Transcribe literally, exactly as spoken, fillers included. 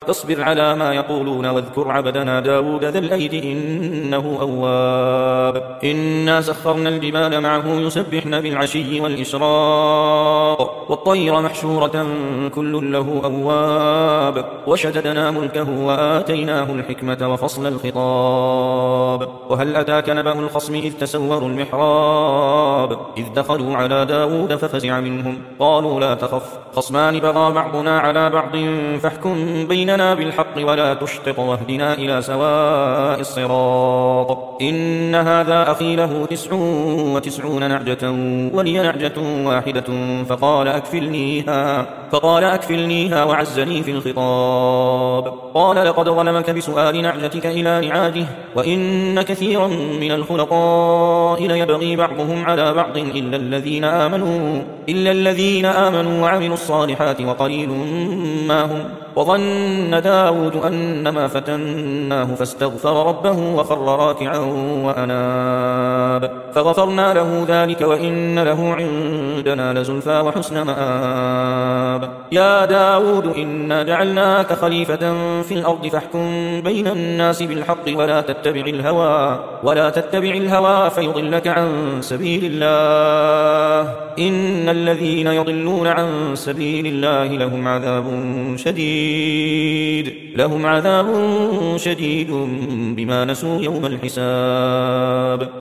فاصبر على ما يقولون واذكر عبدنا داود ذا الأيد إنه أواب إنا سخرنا الجبال معه يسبحن بالعشي والإشراق والطير محشورة كل له أواب وشددنا ملكه وآتيناه الحكمة وفصل الخطاب وهل أتاك نبأ الخصم إذ تسوروا المحراب إذ دخلوا على داود ففزع منهم قالوا لا تخف خصمان بغى بعضنا على بعض فاحكم بيننا بالحق ولا تشطط واهدنا إلى سواء الصراط إن هذا أخي له تسع وتسعون نعجة ولي نعجة واحدة فقال أكفلنيها فقال أكفلنيها وعزني في الخطاب قال لقد ظلمك بسؤال نعجتك إلى نعاجه وإن كثيرا من الخلطاء ليبغي بعضهم على بعض إلا الذين آمنوا إلا الذين آمنوا وعملوا الصالحات وقليل ما هم وظن داود أنما فتناه فاستغفر ربه وخر راكعا وأناب فغفرنا له ذلك وإن له عندنا لزلفى وحسن مآب يا داود إنا جعلناك خليفة في الأرض فاحكم بين الناس بالحق ولا تتبع الهوى ولا تتبع الهوى فيضلك عن سبيل الله إن الذين يضلون عن سبيل الله لهم عذاب شديد لهم عذاب شديد بما نسوا يوم الحساب